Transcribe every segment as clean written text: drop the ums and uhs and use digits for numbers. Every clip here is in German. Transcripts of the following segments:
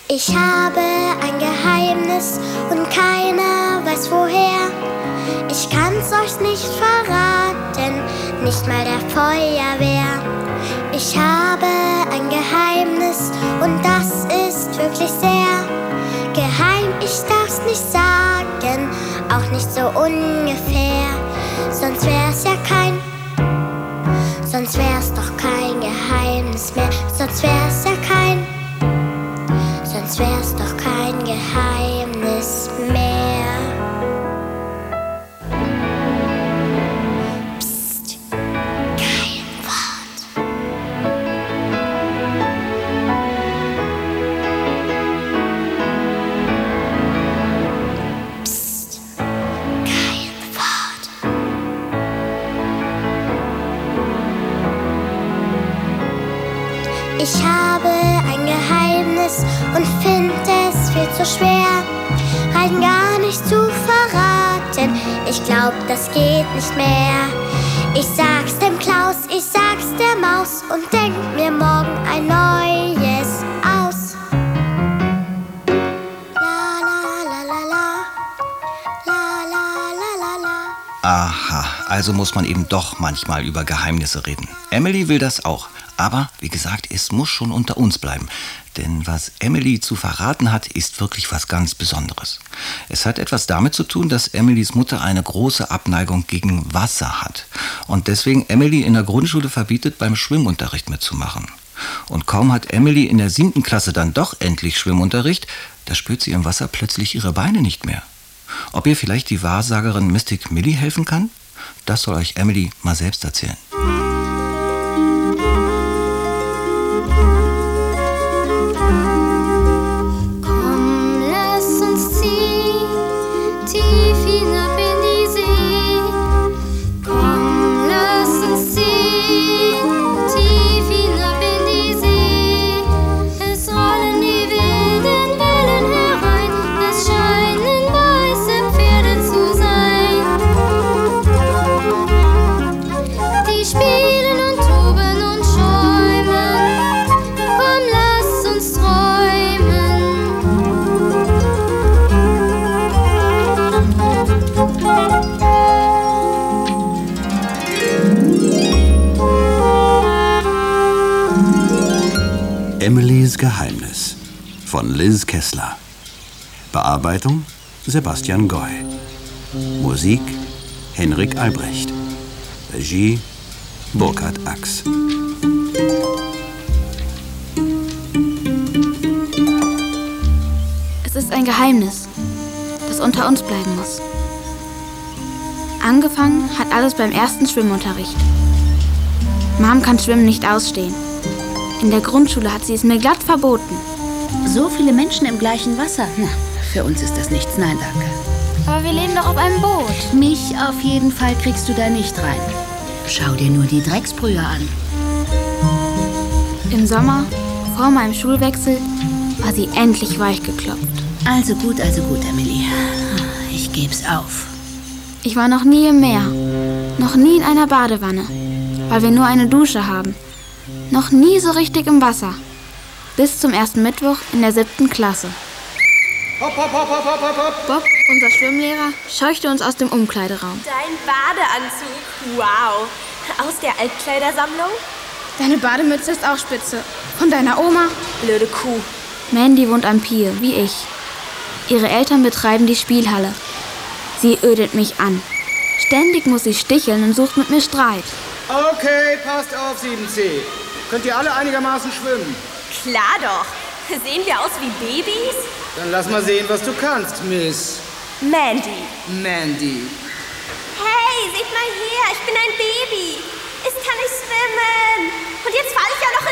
Ich habe ein Geheimnis und keiner weiß woher. Ich kann's euch nicht verraten, nicht mal der Feuerwehr. Ich habe ein Geheimnis und das ist wirklich sehr geheim. Ich darf's nicht sagen, auch nicht so ungefähr. Sonst wär's doch kein Geheimnis mehr. Sonst wär's doch kein Geheimnis mehr. Psst, kein Wort. Psst, kein Wort. Ich habe ein Geheimnis und finde es viel zu schwer, rein gar nicht zu verraten. Ich glaub, das geht nicht mehr. Ich sag's dem Klaus, ich sag's der Maus und denk mir morgen ein neues aus. La la la la la, la la la la la. Aha, also muss man eben doch manchmal über Geheimnisse reden. Emily will das auch. Aber, wie gesagt, es muss schon unter uns bleiben. Denn was Emily zu verraten hat, ist wirklich was ganz Besonderes. Es hat etwas damit zu tun, dass Emilys Mutter eine große Abneigung gegen Wasser hat. Und deswegen Emily in der Grundschule verbietet, beim Schwimmunterricht mitzumachen. Und kaum hat Emily in der 7. Klasse dann doch endlich Schwimmunterricht, da spürt sie im Wasser plötzlich ihre Beine nicht mehr. Ob ihr vielleicht die Wahrsagerin Mystic Millie helfen kann? Das soll euch Emily mal selbst erzählen. Emilys Geheimnis von Liz Kessler. Bearbeitung Sebastian Goy. Musik Henrik Albrecht. Regie Burkhard Ax. Es ist ein Geheimnis, das unter uns bleiben muss. Angefangen hat alles beim ersten Schwimmunterricht. Mom kann Schwimmen nicht ausstehen. In der Grundschule hat sie es mir glatt verboten. So viele Menschen im gleichen Wasser? Na, für uns ist das nichts, nein, danke. Aber wir leben doch auf einem Boot. Mich auf jeden Fall kriegst du da nicht rein. Schau dir nur die Drecksbrühe an. Im Sommer, vor meinem Schulwechsel, war sie endlich weich geklopft. Also gut, Emily. Ich geb's auf. Ich war noch nie im Meer, noch nie in einer Badewanne, weil wir nur eine Dusche haben. Noch nie so richtig im Wasser. Bis zum ersten Mittwoch in der 7. Klasse. Hopp, hopp, hopp, hopp, hopp, hopp. Bob, unser Schwimmlehrer, scheuchte uns aus dem Umkleideraum. Dein Badeanzug, wow. Aus der Altkleidersammlung? Deine Bademütze ist auch spitze. Von deiner Oma? Blöde Kuh. Mandy wohnt am Pier, wie ich. Ihre Eltern betreiben die Spielhalle. Sie ödet mich an. Ständig muss sie sticheln und sucht mit mir Streit. Okay, passt auf, 7C. Könnt ihr alle einigermaßen schwimmen? Klar doch. Sehen wir aus wie Babys? Dann lass mal sehen, was du kannst, Miss Mandy. Mandy. Hey, seht mal her, ich bin ein Baby. Ich kann nicht schwimmen. Und jetzt falle ich ja noch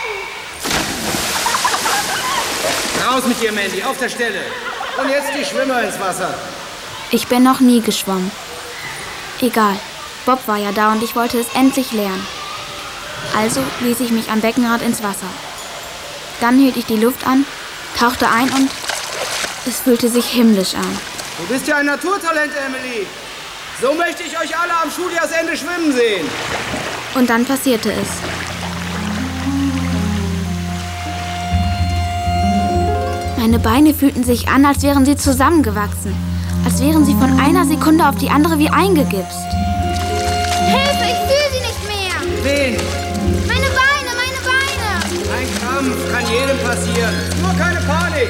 ins Becken. Raus mit dir, Mandy, auf der Stelle. Und jetzt die Schwimmer ins Wasser. Ich bin noch nie geschwommen. Egal, Bob war ja da und ich wollte es endlich lernen. Also ließ ich mich am Beckenrand ins Wasser. Dann hielt ich die Luft an, tauchte ein und es fühlte sich himmlisch an. Du bist ja ein Naturtalent, Emily. So möchte ich euch alle am Schuljahresende schwimmen sehen. Und dann passierte es. Meine Beine fühlten sich an, als wären sie zusammengewachsen. Als wären sie von einer Sekunde auf die andere wie eingegipst. Hilfe, ich fühle sie nicht mehr. Wen? Meine Beine, meine Beine. Ein Krampf kann jedem passieren. Nur keine Panik.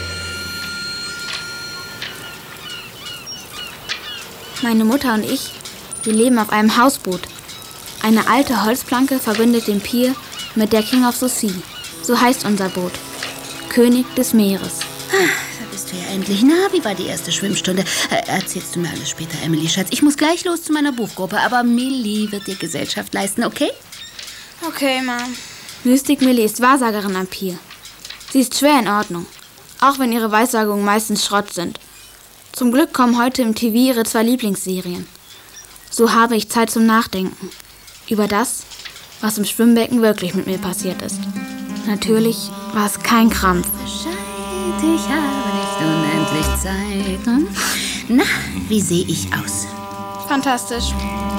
Meine Mutter und ich, wir leben auf einem Hausboot. Eine alte Holzplanke verbindet den Pier mit der King of the Sea. So heißt unser Boot. König des Meeres. Da bist du ja endlich. Na, wie war die erste Schwimmstunde? Erzählst du mir alles später, Emily, Schatz. Ich muss gleich los zu meiner Buchgruppe, aber Millie wird dir Gesellschaft leisten, okay? Okay, Mom. Mystik Millie ist Wahrsagerin am Pier. Sie ist schwer in Ordnung, auch wenn ihre Weissagungen meistens Schrott sind. Zum Glück kommen heute im TV ihre 2 Lieblingsserien. So habe ich Zeit zum Nachdenken. Über das, was im Schwimmbecken wirklich mit mir passiert ist. Natürlich war es kein Krampf. Ich habe nicht unendlich Zeit. Na, wie sehe ich aus? Fantastisch.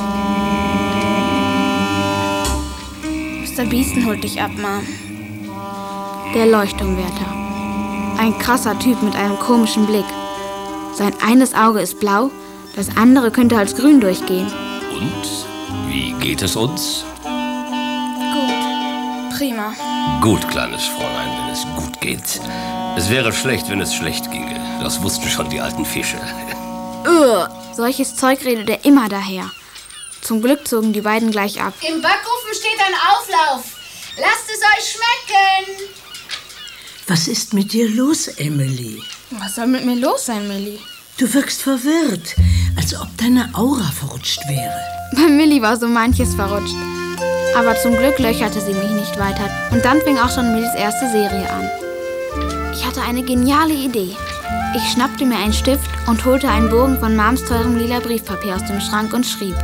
Mr. Beeston holt dich ab, Mom. Der Leuchtturmwärter. Ein krasser Typ mit einem komischen Blick. Sein eines Auge ist blau, das andere könnte als grün durchgehen. Und? Wie geht es uns? Gut. Prima. Gut, kleines Fräulein, wenn es gut geht. Es wäre schlecht, wenn es schlecht ginge. Das wussten schon die alten Fische. Solches Zeug redet er immer daher. Zum Glück zogen die beiden gleich ab. Im Backofen steht ein Auflauf. Lasst es euch schmecken. Was ist mit dir los, Emily? Was soll mit mir los sein, Millie? Du wirkst verwirrt, als ob deine Aura verrutscht wäre. Bei Millie war so manches verrutscht. Aber zum Glück löcherte sie mich nicht weiter. Und dann fing auch schon Millies erste Serie an. Ich hatte eine geniale Idee. Ich schnappte mir einen Stift und holte einen Bogen von Mams teurem lila Briefpapier aus dem Schrank und schrieb: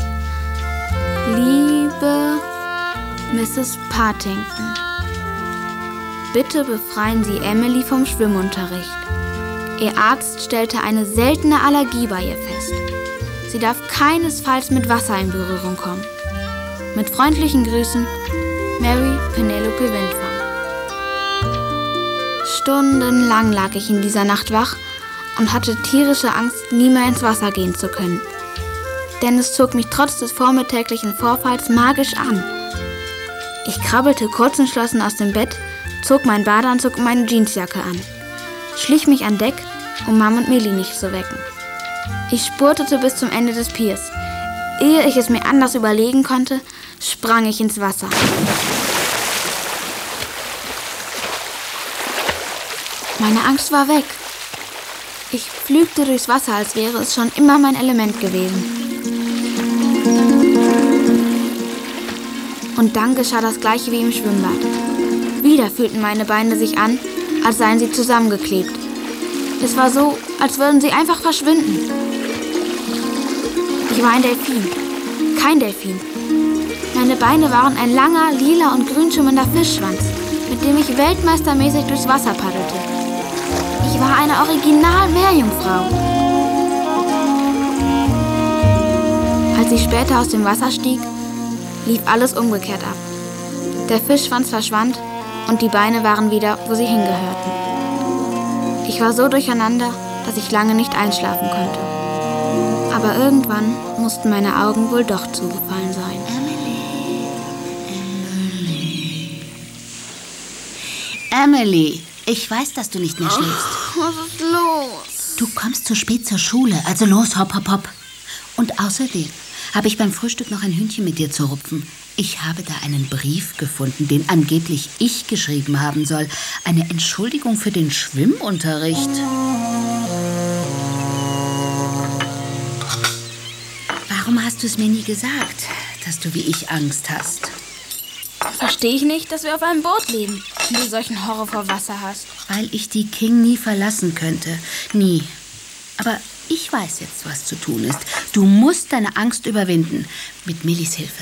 Liebe Mrs. Partington, bitte befreien Sie Emily vom Schwimmunterricht. Ihr Arzt stellte eine seltene Allergie bei ihr fest. Sie darf keinesfalls mit Wasser in Berührung kommen. Mit freundlichen Grüßen, Mary Penelope Windfang. Stundenlang lag ich in dieser Nacht wach und hatte tierische Angst, nie mehr ins Wasser gehen zu können. Denn es zog mich trotz des vormittäglichen Vorfalls magisch an. Ich krabbelte kurz entschlossen aus dem Bett, zog meinen Badeanzug und meine Jeansjacke an, schlich mich an Deck, um Mom und Millie nicht zu wecken. Ich spurtete bis zum Ende des Piers. Ehe ich es mir anders überlegen konnte, sprang ich ins Wasser. Meine Angst war weg. Ich flügte durchs Wasser, als wäre es schon immer mein Element gewesen. Und dann geschah das Gleiche wie im Schwimmbad. Wieder fühlten meine Beine sich an, als seien sie zusammengeklebt. Es war so, als würden sie einfach verschwinden. Ich war ein Delfin. Kein Delfin. Meine Beine waren ein langer, lila und grün schimmernder Fischschwanz, mit dem ich weltmeistermäßig durchs Wasser paddelte. Ich war eine Original-Meerjungfrau. Als ich später aus dem Wasser stieg, lief alles umgekehrt ab. Der Fischschwanz verschwand und die Beine waren wieder, wo sie hingehörten. Ich war so durcheinander, dass ich lange nicht einschlafen konnte. Aber irgendwann mussten meine Augen wohl doch zugefallen sein. Emily, ich weiß, dass du nicht mehr schläfst. Was ist los? Du kommst zu spät zur Schule, also los, hopp, hopp, hopp. Und außerdem habe ich beim Frühstück noch ein Hühnchen mit dir zu rupfen. Ich habe da einen Brief gefunden, den angeblich ich geschrieben haben soll. Eine Entschuldigung für den Schwimmunterricht. Warum hast du es mir nie gesagt, dass du wie ich Angst hast? Verstehe ich nicht, dass wir auf einem Boot leben, wenn du solchen Horror vor Wasser hast. Weil ich die King nie verlassen könnte. Nie. Aber ich weiß jetzt, was zu tun ist. Du musst deine Angst überwinden. Mit Millies Hilfe.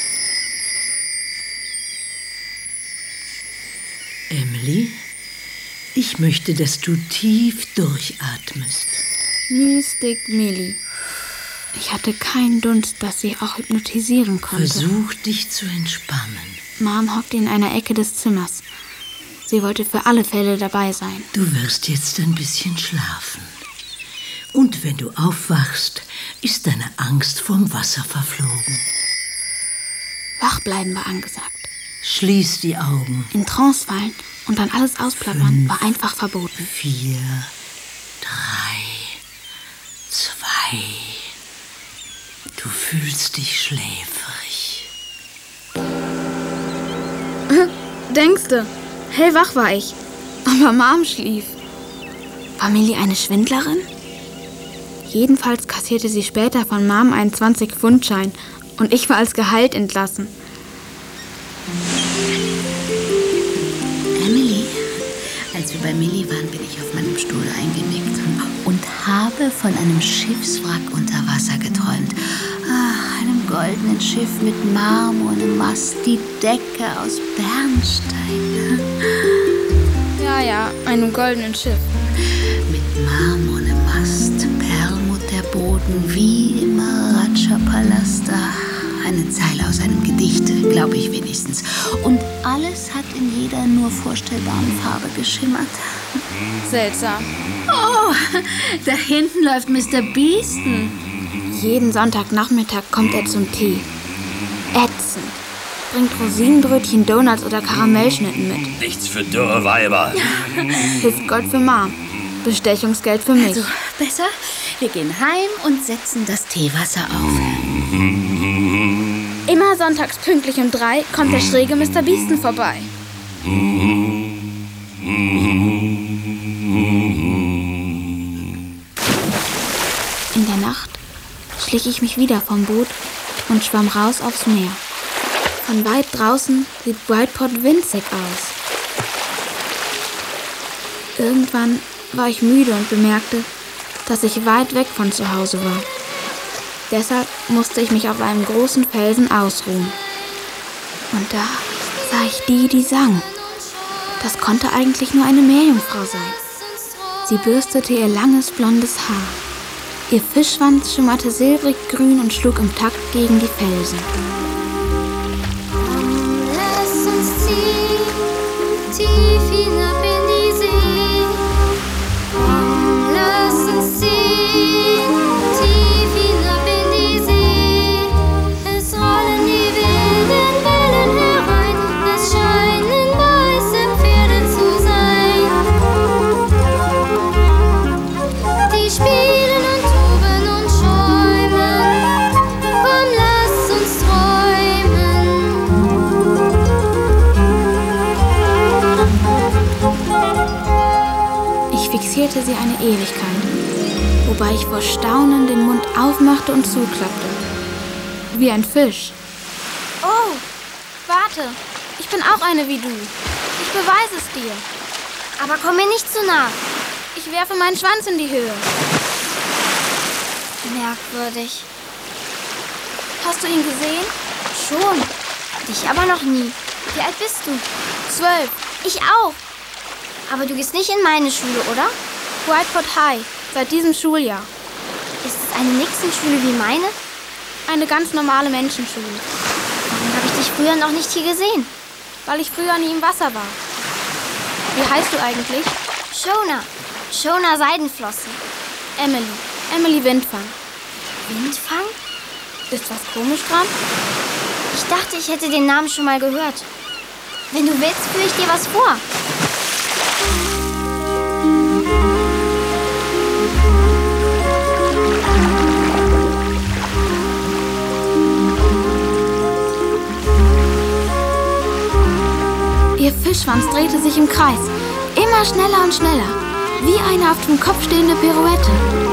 Emily, ich möchte, dass du tief durchatmest. Mystik Millie. Ich hatte keinen Dunst, dass sie auch hypnotisieren konnte. Versuch, dich zu entspannen. Mom hockte in einer Ecke des Zimmers. Sie wollte für alle Fälle dabei sein. Du wirst jetzt ein bisschen schlafen. Und wenn du aufwachst, ist deine Angst vorm Wasser verflogen. Wach bleiben war angesagt. Schließ die Augen. In Trance fallen und dann alles ausplappern war einfach verboten. 4, 3, 2. Du fühlst dich schläfrig. Denkste, hellwach war ich. Aber Mom schlief. War Millie eine Schwindlerin? Jedenfalls kassierte sie später von Mom einen 20-Pfund-Schein und ich war als Gehalt entlassen. Emily, als wir bei Millie waren, bin ich auf meinem Stuhl eingenickt und habe von einem Schiffswrack unter Wasser geträumt. Einem goldenen Schiff mit marmornem Mast, die Decke aus Bernstein. Ja, einem goldenen Schiff. Mit marmornem Mast, Perlmutterboden, wie im Maharaja-Palast. Eine Zeile aus einem Gedicht, glaube ich wenigstens. Und alles hat in jeder nur vorstellbaren Farbe geschimmert. Seltsam. Oh, da hinten läuft Mr. Beeston. Jeden Sonntagnachmittag kommt er zum Tee. Ätzend. Bringt Rosinenbrötchen, Donuts oder Karamellschnitten mit. Nichts für dürre Weiber. Hilft Gold für Mom. Bestechungsgeld für mich. Also, besser, wir gehen heim und setzen das Teewasser auf. Immer sonntags pünktlich um 3 kommt der schräge Mr. Beeston vorbei. In der Nacht schlich ich mich wieder vom Boot und schwamm raus aufs Meer. Von weit draußen sieht Brightport winzig aus. Irgendwann war ich müde und bemerkte, dass ich weit weg von zu Hause war. Deshalb musste ich mich auf einem großen Felsen ausruhen. Und da sah ich die sang. Das konnte eigentlich nur eine Meerjungfrau sein. Sie bürstete ihr langes blondes Haar. Ihr Fischschwanz schimmerte silbrig grün und schlug im Takt gegen die Felsen. Lass uns ziehen, tief hinab in die See. Lass uns ziehen, tief hinab in die See. Es rollen die wilden Wellen herein, es scheinen weiße Pferde zu sein. Die spielen und toben und schäumen, komm, lass uns träumen. Ich fixierte sie eine Ewigkeit, wobei ich vor Staunen den Mund aufmachte und zuklappte. Wie ein Fisch. Oh, warte, ich bin auch eine wie du. Ich beweise es dir. Aber komm mir nicht zu nah. Ich werfe meinen Schwanz in die Höhe. Merkwürdig. Hast du ihn gesehen? Schon. Dich aber noch nie. Wie alt bist du? 12. Ich auch. Aber du gehst nicht in meine Schule, oder? Brightport High, seit diesem Schuljahr. Ist es eine Nixon-Schule wie meine? Eine ganz normale Menschenschule. Warum habe ich dich früher noch nicht hier gesehen? Weil ich früher nie im Wasser war. Wie heißt du eigentlich? Shona. Shona Seidenflossen. Emily Windfang. Windfang? Ist was komisch dran? Ich dachte, ich hätte den Namen schon mal gehört. Wenn du willst, führe ich dir was vor. Ihr Fischschwanz drehte sich im Kreis. Immer schneller und schneller. Wie eine auf dem Kopf stehende Pirouette.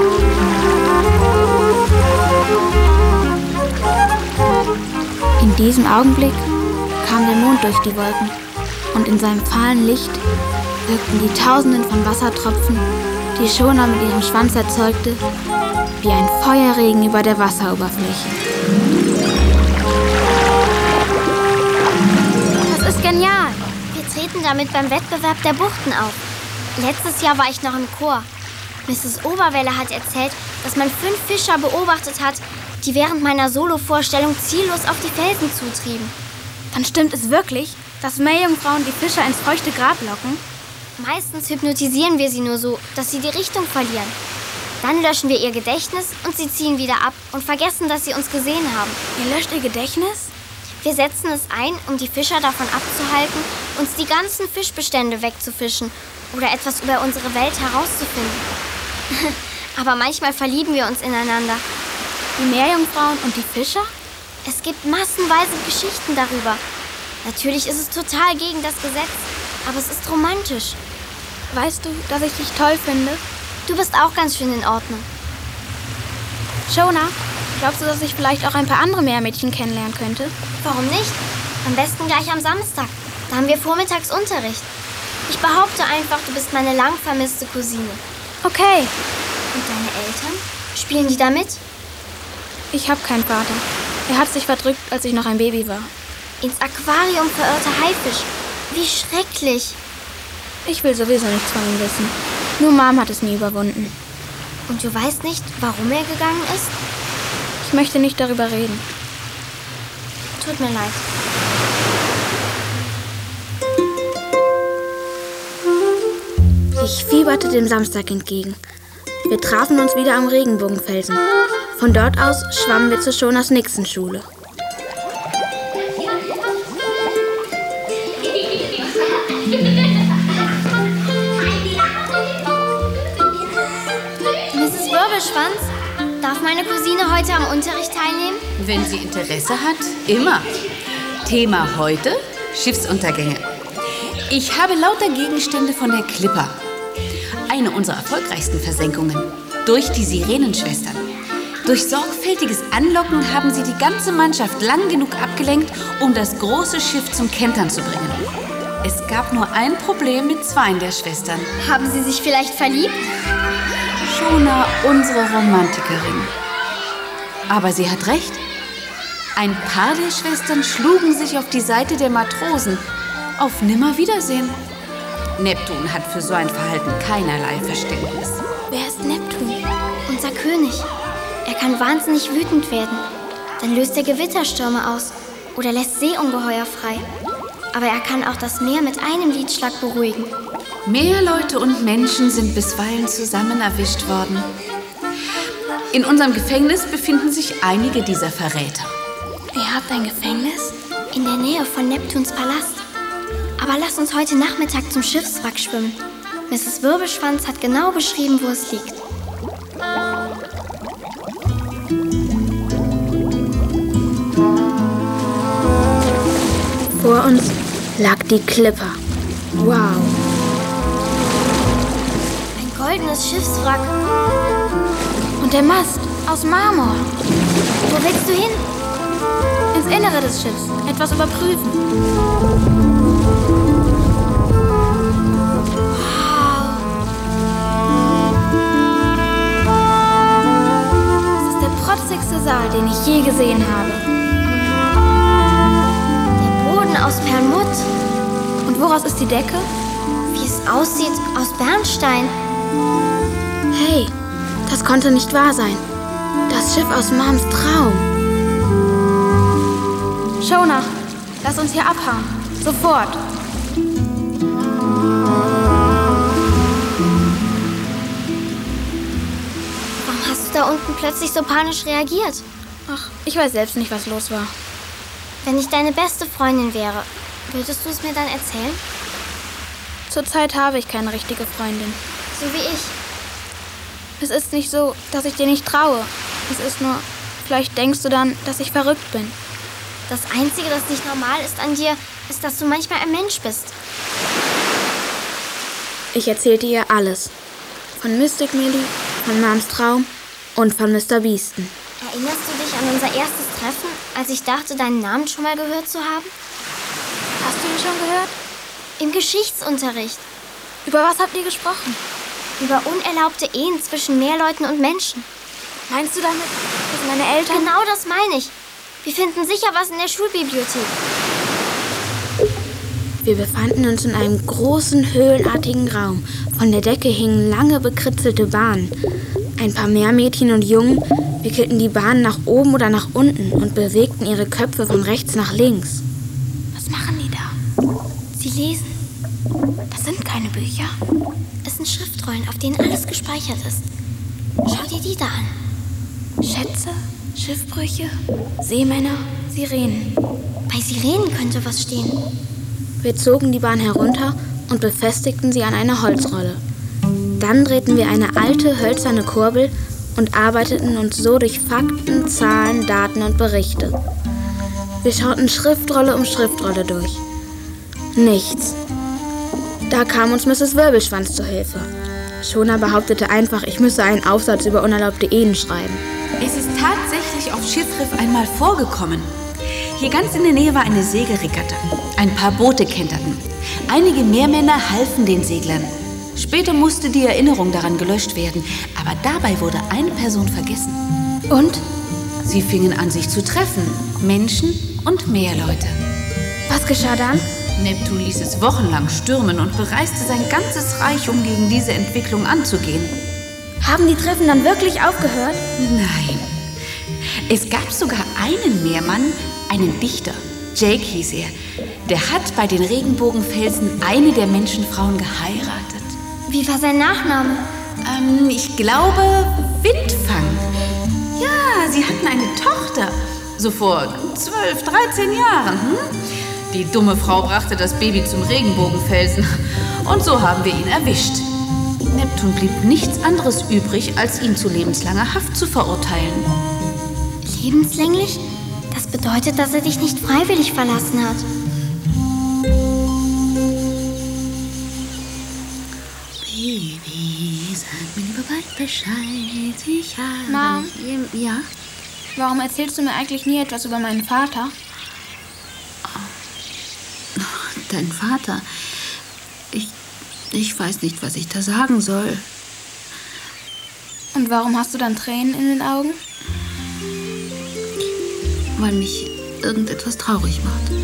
In diesem Augenblick kam der Mond durch die Wolken und in seinem fahlen Licht wirkten die Tausenden von Wassertropfen, die Shona mit ihrem Schwanz erzeugte, wie ein Feuerregen über der Wasseroberfläche. Das ist genial. Wir treten damit beim Wettbewerb der Buchten auf. Letztes Jahr war ich noch im Chor. Mrs. Oberwelle hat erzählt, dass man 5 Fischer beobachtet hat, die während meiner Solo-Vorstellung ziellos auf die Felsen zutrieben. Dann stimmt es wirklich? dass Meerjungfrauen die Fischer ins feuchte Grab locken? Meistens hypnotisieren wir sie nur so, dass sie die Richtung verlieren. Dann löschen wir ihr Gedächtnis und sie ziehen wieder ab und vergessen, dass sie uns gesehen haben. Ihr löscht ihr Gedächtnis? Wir setzen es ein, um die Fischer davon abzuhalten, uns die ganzen Fischbestände wegzufischen oder etwas über unsere Welt herauszufinden. Aber manchmal verlieben wir uns ineinander. Die Meerjungfrauen und die Fischer? Es gibt massenweise Geschichten darüber. Natürlich ist es total gegen das Gesetz, aber es ist romantisch. Weißt du, dass ich dich toll finde? Du bist auch ganz schön in Ordnung. Shona, glaubst du, dass ich vielleicht auch ein paar andere Meermädchen kennenlernen könnte? Warum nicht? Am besten gleich am Samstag. Da haben wir vormittags Unterricht. Ich behaupte einfach, du bist meine lang vermisste Cousine. Okay. Und deine Eltern? Spielen die da mit? Ich habe keinen Vater. Er hat sich verdrückt, als ich noch ein Baby war. Ins Aquarium verirrter Haifisch. Wie schrecklich. Ich will sowieso nichts von ihm wissen. Nur Mom hat es nie überwunden. Und du weißt nicht, warum er gegangen ist? Ich möchte nicht darüber reden. Tut mir leid. Ich fieberte dem Samstag entgegen. Wir trafen uns wieder am Regenbogenfelsen. Von dort aus schwammen wir zur Shonas Nixon-Schule. Mrs. Wirbelschwanz, darf meine Cousine heute am Unterricht teilnehmen? Wenn sie Interesse hat, immer. Thema heute: Schiffsuntergänge. Ich habe lauter Gegenstände von der Clipper. Eine unserer erfolgreichsten Versenkungen. Durch die Sirenenschwestern. Durch sorgfältiges Anlocken haben sie die ganze Mannschaft lang genug abgelenkt, um das große Schiff zum Kentern zu bringen. Es gab nur ein Problem mit zwei der Schwestern. Haben sie sich vielleicht verliebt? Shona, unsere Romantikerin. Aber sie hat recht. Ein paar der Schwestern schlugen sich auf die Seite der Matrosen. Auf Nimmerwiedersehen. Neptun hat für so ein Verhalten keinerlei Verständnis. Wer ist Neptun? Unser König. Er kann wahnsinnig wütend werden. Dann löst er Gewitterstürme aus oder lässt Seeungeheuer frei. Aber er kann auch das Meer mit einem Liedschlag beruhigen. Meerleute und Menschen sind bisweilen zusammen erwischt worden. In unserem Gefängnis befinden sich einige dieser Verräter. Ihr habt ein Gefängnis? In der Nähe von Neptuns Palast. Aber lass uns heute Nachmittag zum Schiffswrack schwimmen. Mrs. Wirbelschwanz hat genau beschrieben, wo es liegt. Vor uns lag die Clipper. Wow. Ein goldenes Schiffswrack. Und der Mast aus Marmor. Wo willst du hin? Ins Innere des Schiffs. Etwas überprüfen. Wow. Das ist der protzigste Saal, den ich je gesehen habe. Aus Perlmutt. Und woraus ist die Decke? Wie es aussieht, aus Bernstein. Hey, das konnte nicht wahr sein. Das Schiff aus Moms Traum. Shona, lass uns hier abhauen. Sofort. Warum hast du da unten plötzlich so panisch reagiert? Ach, ich weiß selbst nicht, was los war. Wenn ich deine beste Freundin wäre, würdest du es mir dann erzählen? Zurzeit habe ich keine richtige Freundin. So wie ich. Es ist nicht so, dass ich dir nicht traue. Es ist nur, vielleicht denkst du dann, dass ich verrückt bin. Das Einzige, das nicht normal ist an dir, ist, dass du manchmal ein Mensch bist. Ich erzählte ihr alles. Von Mystic Millie, von Moms Traum und von Mr. Beaston. Erinnerst du dich an unser erstes Treffen, als ich dachte, deinen Namen schon mal gehört zu haben? Hast du ihn schon gehört? Im Geschichtsunterricht. Über was habt ihr gesprochen? Über unerlaubte Ehen zwischen Meerleuten und Menschen. Meinst du damit, dass meine Eltern... Genau das meine ich. Wir finden sicher was in der Schulbibliothek. Wir befanden uns in einem großen, höhlenartigen Raum. Von der Decke hingen lange, bekritzelte Bahnen. Ein paar Meermädchen und Jungen wickelten die Bahnen nach oben oder nach unten und bewegten ihre Köpfe von rechts nach links. Was machen die da? lesen. Das sind keine Bücher. Es sind Schriftrollen, auf denen alles gespeichert ist. Schau dir die da an. Schätze, Schiffbrüche, Seemänner, Sirenen. Bei Sirenen könnte was stehen. Wir zogen die Bahn herunter und befestigten sie an einer Holzrolle. Dann drehten wir eine alte, hölzerne Kurbel und arbeiteten uns so durch Fakten, Zahlen, Daten und Berichte. Wir schauten Schriftrolle um Schriftrolle durch. Nichts. Da kam uns Mrs. Wirbelschwanz zur Hilfe. Shona behauptete einfach, ich müsse einen Aufsatz über unerlaubte Ehen schreiben. Es ist tatsächlich auf Schiffsriff einmal vorgekommen. Hier ganz in der Nähe war eine Segelregatta. Ein paar Boote kenterten. Einige Meermänner halfen den Seglern. Später musste die Erinnerung daran gelöscht werden, aber dabei wurde eine Person vergessen. Und? Sie fingen an, sich zu treffen. Menschen und Meerleute. Was geschah dann? Neptun ließ es wochenlang stürmen und bereiste sein ganzes Reich, um gegen diese Entwicklung anzugehen. Haben die Treffen dann wirklich aufgehört? Nein. Es gab sogar einen Meermann, einen Dichter. Jake hieß er. Der hat bei den Regenbogenfelsen eine der Menschenfrauen geheiratet. Wie war sein Nachname? Ich glaube Windfang. Ja, sie hatten eine Tochter. So vor 12, 13 Jahren. Die dumme Frau brachte das Baby zum Regenbogenfelsen. Und so haben wir ihn erwischt. Neptun blieb nichts anderes übrig, als ihn zu lebenslanger Haft zu verurteilen. Lebenslänglich? Das bedeutet, dass er dich nicht freiwillig verlassen hat. Baby, sag mir lieber bald Bescheid. Ich habe... Mom? Ja? Warum erzählst du mir eigentlich nie etwas über meinen Vater? Dein Vater. Ich weiß nicht, was ich da sagen soll. Und warum hast du dann Tränen in den Augen? Weil mich irgendetwas traurig macht.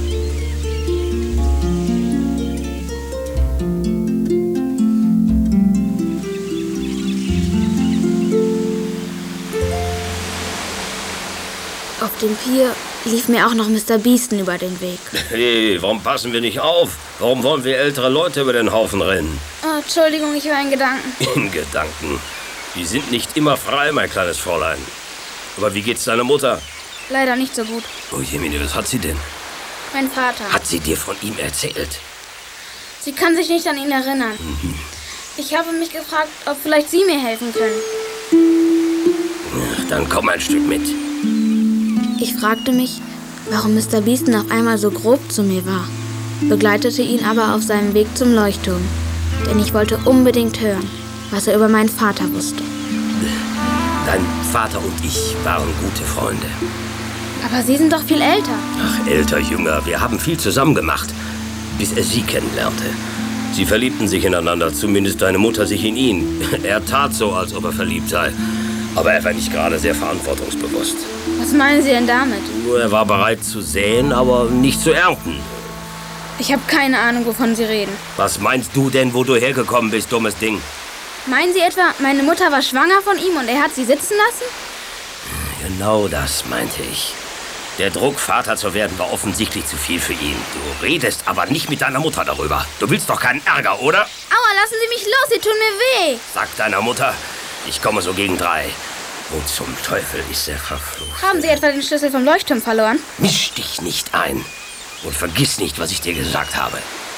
Auf dem Pier lief mir auch noch Mr. Beeston über den Weg. Hey, warum passen wir nicht auf? Warum wollen wir ältere Leute über den Haufen rennen? Oh, Entschuldigung, ich war in Gedanken. In Gedanken? Die sind nicht immer frei, mein kleines Fräulein. Aber wie geht's deiner Mutter? Leider nicht so gut. Oh Jemine, was hat sie denn? Mein Vater. Hat sie dir von ihm erzählt? Sie kann sich nicht an ihn erinnern. Ich habe mich gefragt, ob vielleicht Sie mir helfen können. Ach, dann komm ein Stück mit. Ich fragte mich, warum Mr. Beeston auf einmal so grob zu mir war, begleitete ihn aber auf seinem Weg zum Leuchtturm, denn ich wollte unbedingt hören, was er über meinen Vater wusste. Dein Vater und ich waren gute Freunde. Aber Sie sind doch viel älter. Ach, älter, jünger, wir haben viel zusammen gemacht, bis er sie kennenlernte. Sie verliebten sich ineinander, zumindest deine Mutter sich in ihn. Er tat so, als ob er verliebt sei. Aber er war nicht gerade sehr verantwortungsbewusst. Was meinen Sie denn damit? Nur er war bereit zu säen, aber nicht zu ernten. Ich habe keine Ahnung, wovon Sie reden. Was meinst du denn, wo du hergekommen bist, dummes Ding? Meinen Sie etwa, meine Mutter war schwanger von ihm und er hat sie sitzen lassen? Genau das meinte ich. Der Druck, Vater zu werden, war offensichtlich zu viel für ihn. Du redest aber nicht mit deiner Mutter darüber. Du willst doch keinen Ärger, oder? Aua, lassen Sie mich los, Sie tun mir weh. Sag deiner Mutter, ich komme so gegen 3. Und zum Teufel ist er verflucht. Haben Sie etwa den Schlüssel vom Leuchtturm verloren? Misch dich nicht ein. Und vergiss nicht, was ich dir gesagt habe.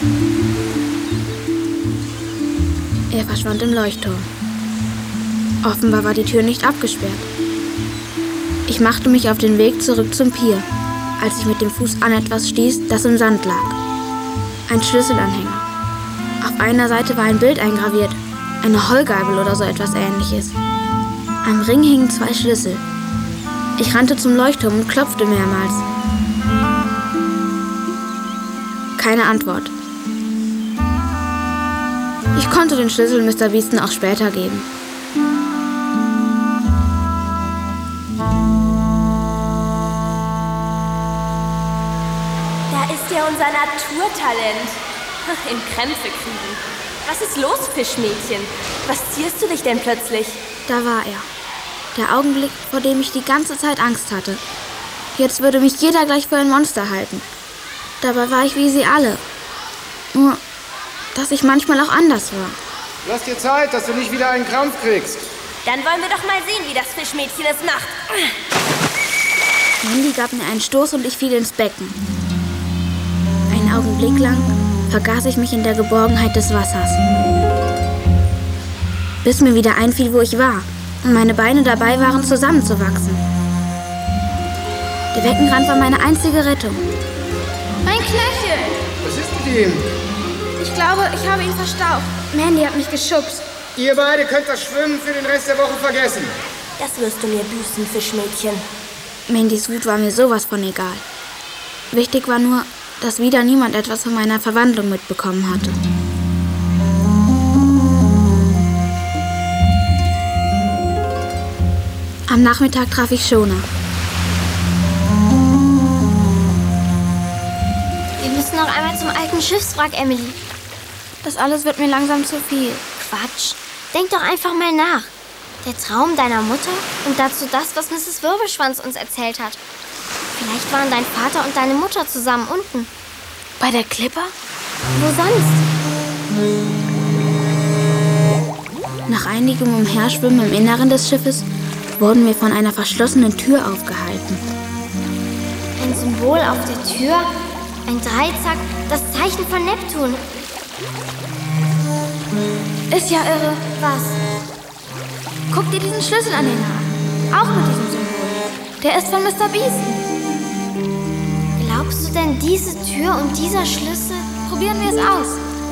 Er verschwand im Leuchtturm. Offenbar war die Tür nicht abgesperrt. Ich machte mich auf den Weg zurück zum Pier, als ich mit dem Fuß an etwas stieß, das im Sand lag. Ein Schlüsselanhänger. Auf einer Seite war ein Bild eingraviert. Eine Heugabel oder so etwas Ähnliches. Am Ring hingen 2 Schlüssel. Ich rannte zum Leuchtturm und klopfte mehrmals. Keine Antwort. Ich konnte den Schlüssel Mr. Beeston auch später geben. Da ist ja unser Naturtalent. In Krämpfe kriegen. Was ist los, Fischmädchen? Was zierst du dich denn plötzlich? Da war er. Der Augenblick, vor dem ich die ganze Zeit Angst hatte. Jetzt würde mich jeder gleich für ein Monster halten. Dabei war ich wie sie alle. Nur, dass ich manchmal auch anders war. Lass dir Zeit, dass du nicht wieder einen Krampf kriegst. Dann wollen wir doch mal sehen, wie das Fischmädchen es macht. Mandy gab mir einen Stoß und ich fiel ins Becken. Einen Augenblick lang vergaß ich mich in der Geborgenheit des Wassers. Bis mir wieder einfiel, wo ich war und meine Beine dabei waren, zusammenzuwachsen. Der Beckenrand war meine einzige Rettung. Mein Knöchel! Was ist mit ihm? Ich glaube, ich habe ihn verstaucht. Mandy hat mich geschubst. Ihr beide könnt das Schwimmen für den Rest der Woche vergessen. Das wirst du mir büßen, Fischmädchen. Mandys Wut war mir sowas von egal. Wichtig war nur, dass wieder niemand etwas von meiner Verwandlung mitbekommen hatte. Am Nachmittag traf ich Shona. Wir müssen noch einmal zum alten Schiffswrack, Emily. Das alles wird mir langsam zu viel. Quatsch. Denk doch einfach mal nach. Der Traum deiner Mutter und dazu das, was Mrs. Wirbelschwanz uns erzählt hat. Vielleicht waren dein Vater und deine Mutter zusammen unten. Bei der Klippe? Wo sonst? Nach einigem Umherschwimmen im Inneren des Schiffes wurden wir von einer verschlossenen Tür aufgehalten. Ein Symbol auf der Tür, ein Dreizack, das Zeichen von Neptun. Ist ja irre. Was? Guck dir diesen Schlüssel an den Haaren. Auch mit diesem Symbol. Der ist von Mr. Beeson. Glaubst du denn, diese Tür und dieser Schlüssel? Probieren wir es aus.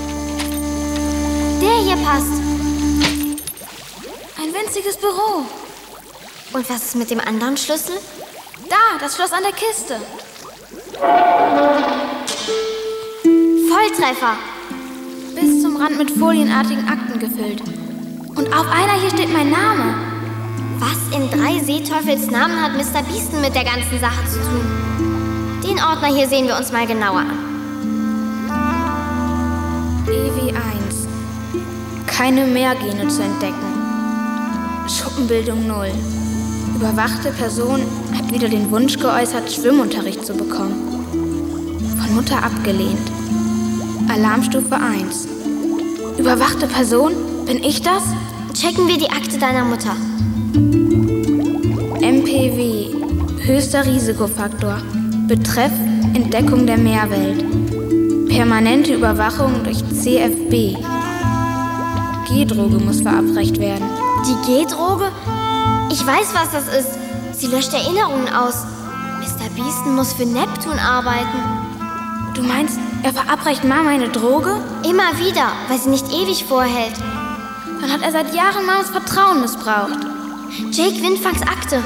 Der hier passt. Ein winziges Büro. Und was ist mit dem anderen Schlüssel? Da, das Schloss an der Kiste. Volltreffer. Bis zum Rand mit folienartigen Akten gefüllt. Und auf einer hier steht mein Name. Was in 3 Seeteufels Namen hat Mr. Beeson mit der ganzen Sache zu tun? Den Ordner hier sehen wir uns mal genauer an. EW1. Keine Mehrgene zu entdecken. Schuppenbildung 0. Überwachte Person hat wieder den Wunsch geäußert, Schwimmunterricht zu bekommen. Von Mutter abgelehnt. Alarmstufe 1. Überwachte Person? Bin ich das? Checken wir die Akte deiner Mutter. MPW. Höchster Risikofaktor. Betreff Entdeckung der Meerwelt. Permanente Überwachung durch CFB. G-Droge muss verabreicht werden. Die G-Droge? Ich weiß, was das ist. Sie löscht Erinnerungen aus. Mr. Beeson muss für Neptun arbeiten. Du meinst, er verabreicht Mama eine Droge? Immer wieder, weil sie nicht ewig vorhält. Dann hat er seit Jahren Mamas Vertrauen missbraucht. Jake Windfangs Akte.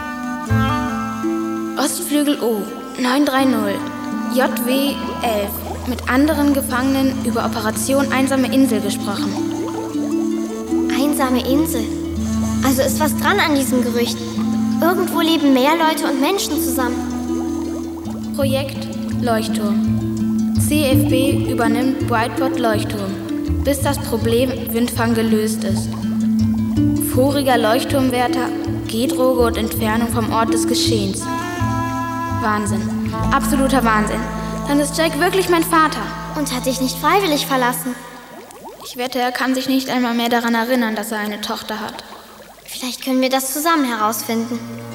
Ostflügel O 930 JW 11 mit anderen Gefangenen über Operation Einsame Insel gesprochen. Einsame Insel? Also ist was dran an diesem Gerücht. Irgendwo leben mehr Leute und Menschen zusammen. Projekt Leuchtturm. CFB übernimmt Whiteboard Leuchtturm, bis das Problem Windfang gelöst ist. Voriger Leuchtturmwärter, G-Droge und Entfernung vom Ort des Geschehens. Wahnsinn. Absoluter Wahnsinn. Dann ist Jake wirklich mein Vater. Und hat dich nicht freiwillig verlassen. Ich wette, er kann sich nicht einmal mehr daran erinnern, dass er eine Tochter hat. Vielleicht können wir das zusammen herausfinden.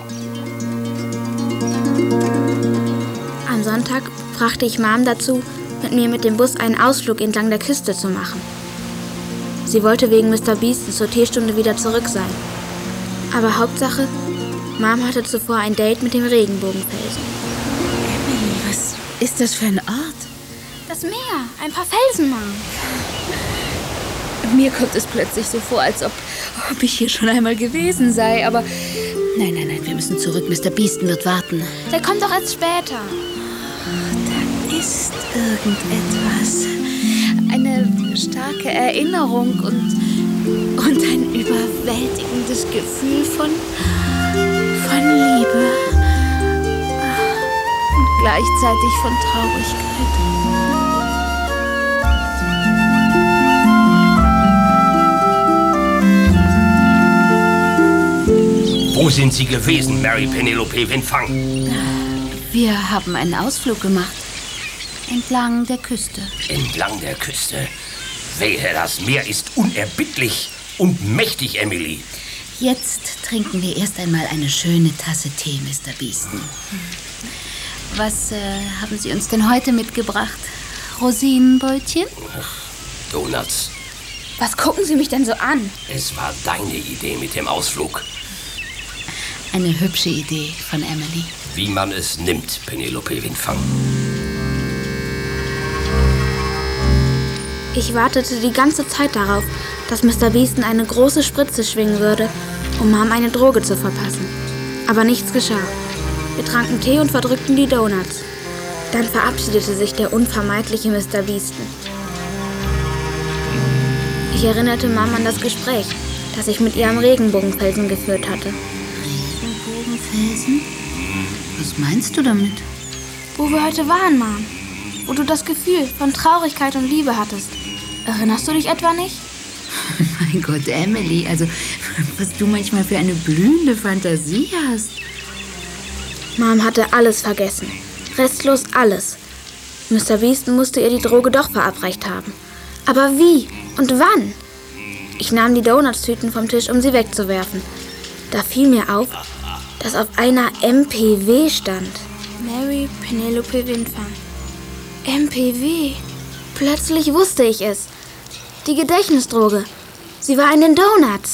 Am Sonntag brachte ich Mom dazu, mit dem Bus einen Ausflug entlang der Küste zu machen. Sie wollte wegen Mr. Beeson zur Teestunde wieder zurück sein. Aber Hauptsache, Mom hatte zuvor ein Date mit dem Regenbogenfelsen. Emily, was ist das für ein Ort? Das Meer, ein paar Felsen, Mom. Mir kommt es plötzlich so vor, als ob ich hier schon einmal gewesen sei, aber... Nein, wir müssen zurück. Mr. Beeson wird warten. Der kommt doch erst später. Da ist irgendetwas. Eine starke Erinnerung und ein überwältigendes Gefühl von Liebe. Und gleichzeitig von Traurigkeit. Wo sind Sie gewesen, Mary Penelope Windfang? Wir haben einen Ausflug gemacht. Entlang der Küste. Entlang der Küste? Wehe, das Meer ist unerbittlich und mächtig, Emily. Jetzt trinken wir erst einmal eine schöne Tasse Tee, Mr. Beeston. Was haben Sie uns denn heute mitgebracht? Rosinenbrötchen? Donuts. Was gucken Sie mich denn so an? Es war deine Idee mit dem Ausflug. Eine hübsche Idee von Emily. Wie man es nimmt, Penelope Windfang. Ich wartete die ganze Zeit darauf, dass Mr. Beeston eine große Spritze schwingen würde, um Mom eine Droge zu verpassen. Aber nichts geschah. Wir tranken Tee und verdrückten die Donuts. Dann verabschiedete sich der unvermeidliche Mr. Beeston. Ich erinnerte Mom an das Gespräch, das ich mit ihr am Regenbogenfelsen geführt hatte. Regenbogenfelsen? Was meinst du damit? Wo wir heute waren, Mom. Wo du das Gefühl von Traurigkeit und Liebe hattest. Erinnerst du dich etwa nicht? Mein Gott, Emily, also was du manchmal für eine blühende Fantasie hast. Mom hatte alles vergessen. Restlos alles. Mr. Beeston musste ihr die Droge doch verabreicht haben. Aber wie und wann? Ich nahm die Donutstüten vom Tisch, um sie wegzuwerfen. Da fiel mir auf, dass auf einer MPW stand. Mary Penelope Windfang. MPW. Plötzlich wusste ich es. Die Gedächtnisdroge. Sie war in den Donuts.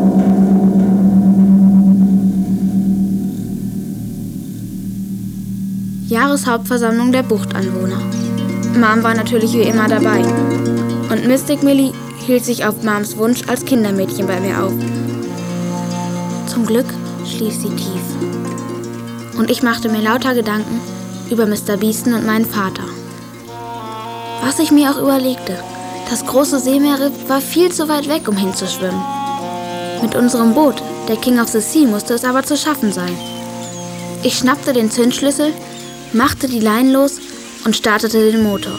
Jahreshauptversammlung der Buchtanwohner. Mom war natürlich wie immer dabei. Und Mystic Millie hielt sich auf Moms Wunsch als Kindermädchen bei mir auf. Zum Glück schlief sie tief. Und ich machte mir lauter Gedanken über Mr. Beeston und meinen Vater. Was ich mir auch überlegte, das große Seemeerriff war viel zu weit weg, um hinzuschwimmen. Mit unserem Boot, der King of the Sea, musste es aber zu schaffen sein. Ich schnappte den Zündschlüssel, machte die Leinen los und startete den Motor.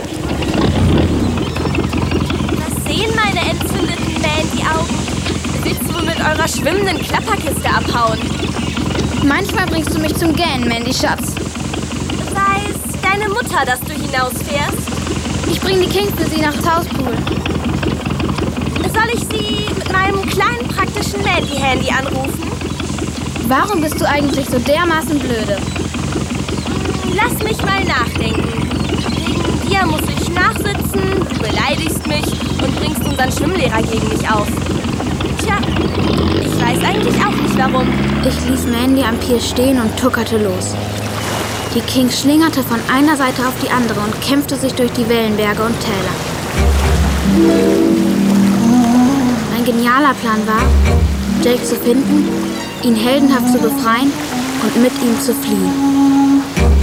Was sehen meine entzündeten Mandy-Augen? Willst du wohl mit eurer schwimmenden Klapperkiste abhauen? Manchmal bringst du mich zum Gähnen, Mandy, Schatz. Weiß deine Mutter, dass du hinausfährst? Ich bringe die King für sie nach Hauspool. Soll ich sie mit meinem kleinen praktischen Mandy-Handy anrufen? Warum bist du eigentlich so dermaßen blöde? Lass mich mal nachdenken. Wegen dir muss ich nachsitzen, du beleidigst mich und bringst unseren Schwimmlehrer gegen mich auf. Tja, ich weiß eigentlich auch nicht warum. Ich ließ Mandy am Pier stehen und tuckerte los. Die King schlingerte von einer Seite auf die andere und kämpfte sich durch die Wellenberge und Täler. Mein genialer Plan war, Jake zu finden, ihn heldenhaft zu befreien und mit ihm zu fliehen.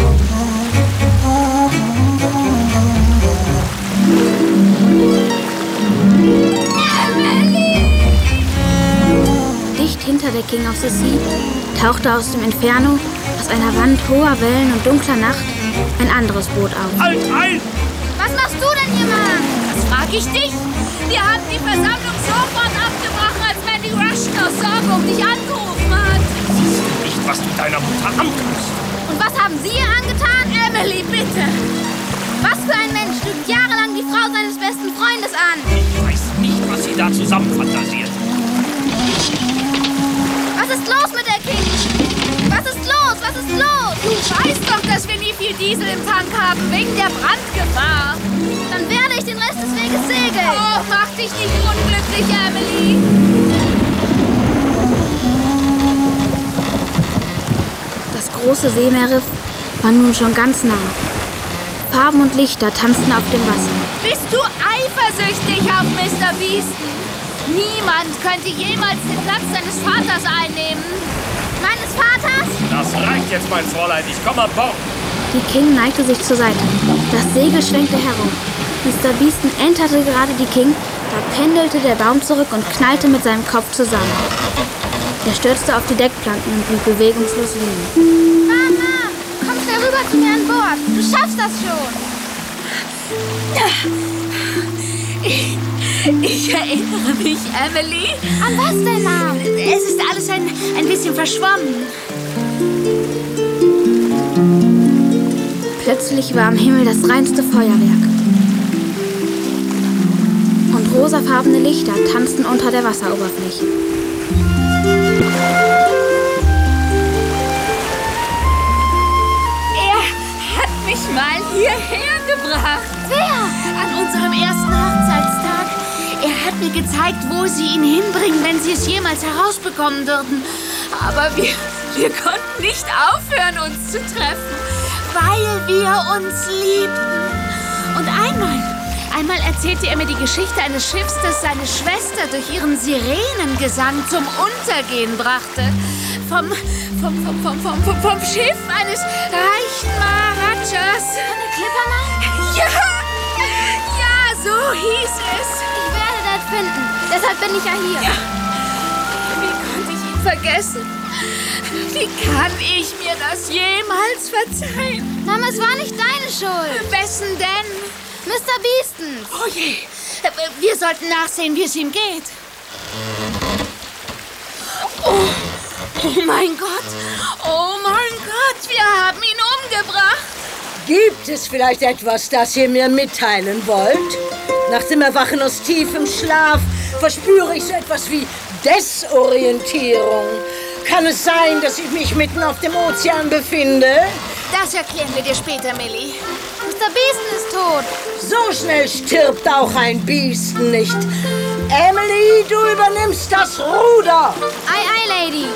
Dicht hinter der King of the Sea tauchte aus dem Inferno, aus einer Wand hoher Wellen und dunkler Nacht, ein anderes Boot auf. Halt ein! Was machst du denn hier, Mann? Das frag ich dich. Wir haben die Versammlung sofort abgebrochen, als Mandy Rushton aus Sorge um dich angerufen hat. Siehst du nicht, was du deiner Mutter antust? Und was haben Sie ihr angetan? Emily, bitte! Was für ein Mensch lügt jahrelang die Frau seines besten Freundes an? Ich weiß nicht, was sie da zusammen fantasiert. Was ist los mit der King? Was ist los? Was ist los? Du weißt doch, dass wir nie viel Diesel im Tank haben, wegen der Brandgefahr. Dann werde ich den Rest des Weges segeln. Oh, mach dich nicht unglücklich, Emily. Das große Seemeerriff war nun schon ganz nah. Farben und Lichter tanzten auf dem Wasser. Bist du eifersüchtig auf Mr. Beeston? Niemand könnte jemals den Platz seines Vaters einnehmen. Meines Vaters? Das reicht jetzt, mein Fräulein. Ich komme an Bord. Die King neigte sich zur Seite. Das Segel schwenkte herum. Mr. Beeston enterte gerade die King, da pendelte der Baum zurück und knallte mit seinem Kopf zusammen. Er stürzte auf die Deckplanken und blieb bewegungslos liegen. Mama, komm schnell rüber zu mir an Bord. Du schaffst das schon. Ich erinnere mich, Emily. An was denn, Mom? Es ist alles ein bisschen verschwommen. Plötzlich war am Himmel das reinste Feuerwerk. Und rosafarbene Lichter tanzten unter der Wasseroberfläche. Er hat mich mal hierher gebracht. Wer? An unserem ersten Hochzeitstag. Er hat mir gezeigt, wo sie ihn hinbringen, wenn sie es jemals herausbekommen würden. Aber wir konnten nicht aufhören, uns zu treffen, weil wir uns liebten. Und einmal erzählte er mir die Geschichte eines Schiffs, das seine Schwester durch ihren Sirenengesang zum Untergehen brachte. Vom Schiff eines reichen Maharajas. Eine Klipperlein? Ja, so hieß es. Ich werde das finden. Deshalb bin ich ja hier. Ja. Wie konnte ich ihn vergessen? Wie kann ich mir das jemals verzeihen? Mama, es war nicht deine Schuld. Wessen denn? Mr. Beastons. Oh je. Wir sollten nachsehen, wie es ihm geht. Oh mein Gott. Oh mein Gott, wir haben ihn umgebracht. Gibt es vielleicht etwas, das ihr mir mitteilen wollt? Nach dem Erwachen aus tiefem Schlaf verspüre ich so etwas wie Desorientierung. Kann es sein, dass ich mich mitten auf dem Ozean befinde? Das erklären wir dir später, Millie. Mr. Beaston ist tot. So schnell stirbt auch ein Beaston nicht. Emily, du übernimmst das Ruder. Ei, Lady.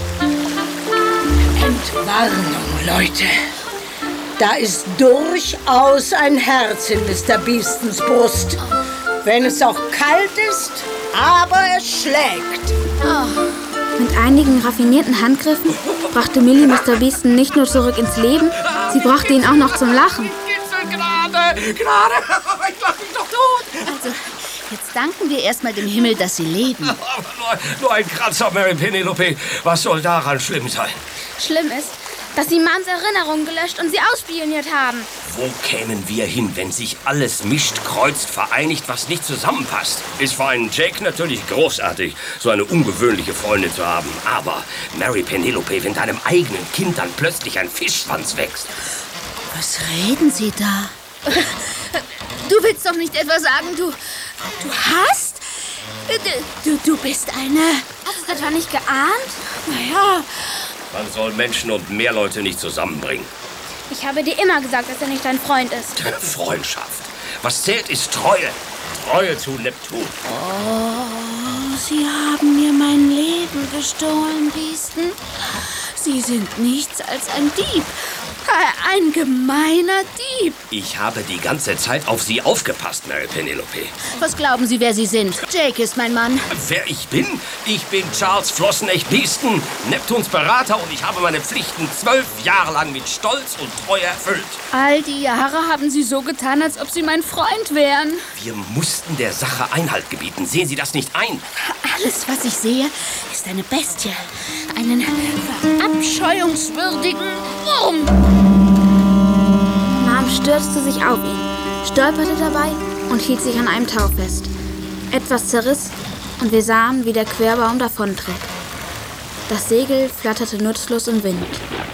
Entwarnung, Leute. Da ist durchaus ein Herz in Mr. Beastons Brust. Wenn es auch kalt ist, aber es schlägt. Mit einigen raffinierten Handgriffen brachte Millie Mr. Beaston nicht nur zurück ins Leben, sie brachte ihn auch noch zum Lachen. Gnade! Ich lach mich doch tot! Also, jetzt danken wir erstmal dem Himmel, dass Sie leben. Nur ein Kratzer, Mary Penelope. Was soll daran schlimm sein? Schlimm ist, dass sie Mams Erinnerungen gelöscht und sie ausspioniert haben. Wo kämen wir hin, wenn sich alles mischt, kreuzt, vereinigt, was nicht zusammenpasst? Ist für einen Jake natürlich großartig, so eine ungewöhnliche Freundin zu haben. Aber, Mary Penelope, wenn deinem eigenen Kind dann plötzlich ein Fischschwanz wächst. Was reden Sie da? Du willst doch nicht etwa sagen, du hast? Du bist eine... Hast du das etwa nicht geahnt? Naja... Man soll Menschen und mehr Leute nicht zusammenbringen. Ich habe dir immer gesagt, dass er nicht dein Freund ist. Freundschaft. Was zählt, ist Treue. Treue zu Neptun. Oh, Sie haben mir mein Leben gestohlen, Beaston. Sie sind nichts als ein Dieb. Ein gemeiner Dieb. Ich habe die ganze Zeit auf Sie aufgepasst, Mary Penelope. Was glauben Sie, wer Sie sind? Jake ist mein Mann. Wer ich bin? Ich bin Charles Flossenech Beaston, Neptuns Berater, und ich habe meine Pflichten 12 Jahre lang mit Stolz und Treue erfüllt. All die Jahre haben Sie so getan, als ob Sie mein Freund wären. Wir mussten der Sache Einhalt gebieten. Sehen Sie das nicht ein? Alles, was ich sehe, ist eine Bestie. Einen verabscheuungswürdigen Wurm. Mom stürzte sich auf ihn, stolperte dabei und hielt sich an einem Tau fest. Etwas zerriss und wir sahen, wie der Querbaum davontrieb. Das Segel flatterte nutzlos im Wind.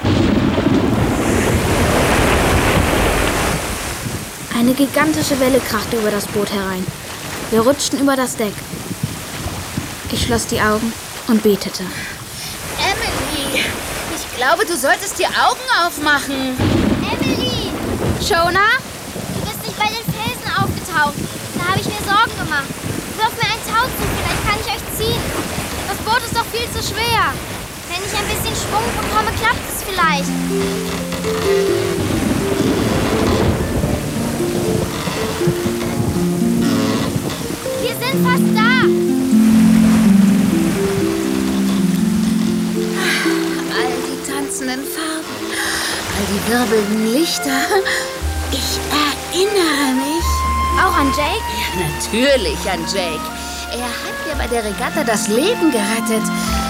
Eine gigantische Welle krachte über das Boot herein. Wir rutschten über das Deck. Ich schloss die Augen und betete. Emily, ich glaube, du solltest die Augen aufmachen. Emily! Jonah? Du bist nicht bei den Felsen aufgetaucht. Da habe ich mir Sorgen gemacht. Wirf mir ein Tau zu, vielleicht kann ich euch ziehen. Das Boot ist doch viel zu schwer. Wenn ich ein bisschen Schwung bekomme, klappt es vielleicht. Wir sind fast da. All die tanzenden Farben, all die wirbelnden Lichter. Ich erinnere mich. Auch an Jake? Ja, natürlich an Jake. Er hat mir bei der Regatta das Leben gerettet.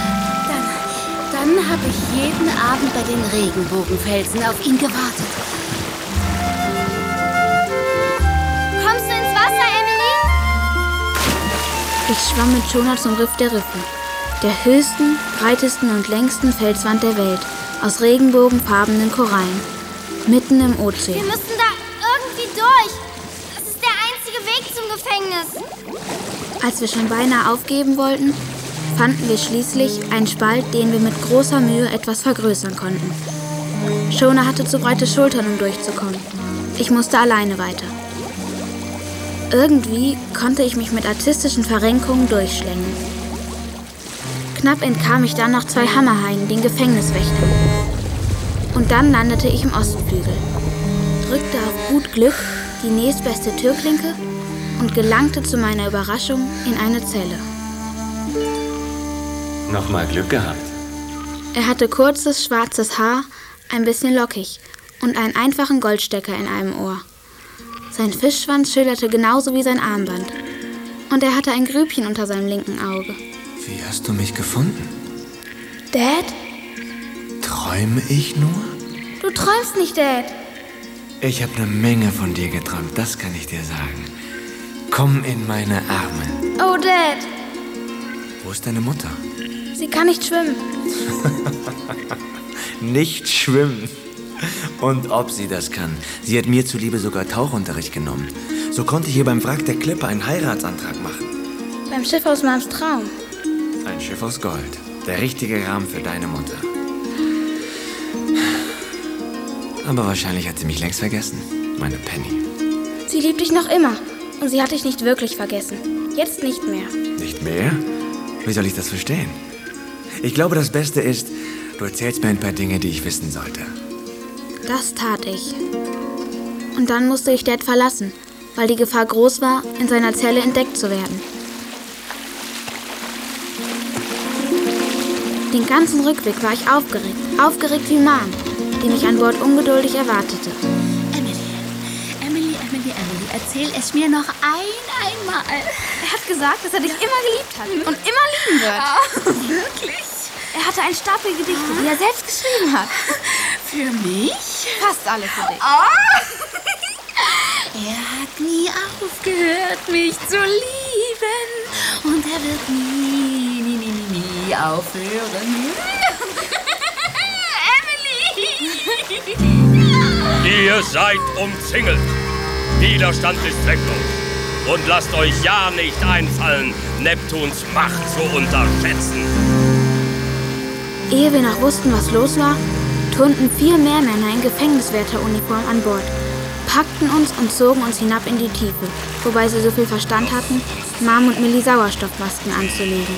Dann habe ich jeden Abend bei den Regenbogenfelsen auf ihn gewartet. Kommst du ins Wasser, Emily? Ich schwamm mit Jonah zum Riff der Riffe, der höchsten, breitesten und längsten Felswand der Welt, aus regenbogenfarbenen Korallen. Mitten im Ozean. Wir müssen da irgendwie durch. Das ist der einzige Weg zum Gefängnis. Als wir schon beinahe aufgeben wollten, fanden wir schließlich einen Spalt, den wir mit großer Mühe etwas vergrößern konnten. Shona hatte zu breite Schultern, um durchzukommen. Ich musste alleine weiter. Irgendwie konnte ich mich mit artistischen Verrenkungen durchschlängeln. Knapp entkam ich dann noch 2 Hammerhaien, den Gefängniswächtern. Und dann landete ich im Ostflügel, drückte auf gut Glück die nächstbeste Türklinke und gelangte zu meiner Überraschung in eine Zelle. Nochmal Glück gehabt. Er hatte kurzes, schwarzes Haar, ein bisschen lockig und einen einfachen Goldstecker in einem Ohr. Sein Fischschwanz schillerte genauso wie sein Armband. Und er hatte ein Grübchen unter seinem linken Auge. Wie hast du mich gefunden? Dad? Träume ich nur? Du träumst nicht, Dad. Ich habe eine Menge von dir geträumt, das kann ich dir sagen. Komm in meine Arme. Oh, Dad. Wo ist deine Mutter? Sie kann nicht schwimmen. Nicht schwimmen. Und ob sie das kann. Sie hat mir zuliebe sogar Tauchunterricht genommen. So konnte ich hier beim Wrack der Klippe einen Heiratsantrag machen. Beim Schiff aus Mams Traum. Ein Schiff aus Gold. Der richtige Rahmen für deine Mutter. Aber wahrscheinlich hat sie mich längst vergessen. Meine Penny. Sie liebt dich noch immer. Und sie hat dich nicht wirklich vergessen. Jetzt nicht mehr. Nicht mehr? Wie soll ich das verstehen? Ich glaube, das Beste ist, du erzählst mir ein paar Dinge, die ich wissen sollte. Das tat ich. Und dann musste ich Dad verlassen, weil die Gefahr groß war, in seiner Zelle entdeckt zu werden. Den ganzen Rückweg war ich aufgeregt wie Mom, die mich an Bord ungeduldig erwartete. Emily, erzähl es mir noch einmal. Er hat gesagt, dass er dich immer geliebt hat und immer lieben wird. Oh, wirklich? Er hatte einen Stapel Gedichte, die er selbst geschrieben hat. Für mich? Fast alle für dich. Oh. Er hat nie aufgehört, mich zu lieben. Und er wird nie aufhören. Emily! Ihr seid umzingelt. Widerstand ist zwecklos. Und lasst euch ja nicht einfallen, Neptuns Macht zu unterschätzen. Ehe wir noch wussten, was los war, turnten 4 Meermänner in Gefängniswärteruniform an Bord, packten uns und zogen uns hinab in die Tiefe, wobei sie so viel Verstand hatten, Mom und Millie Sauerstoffmasken anzulegen.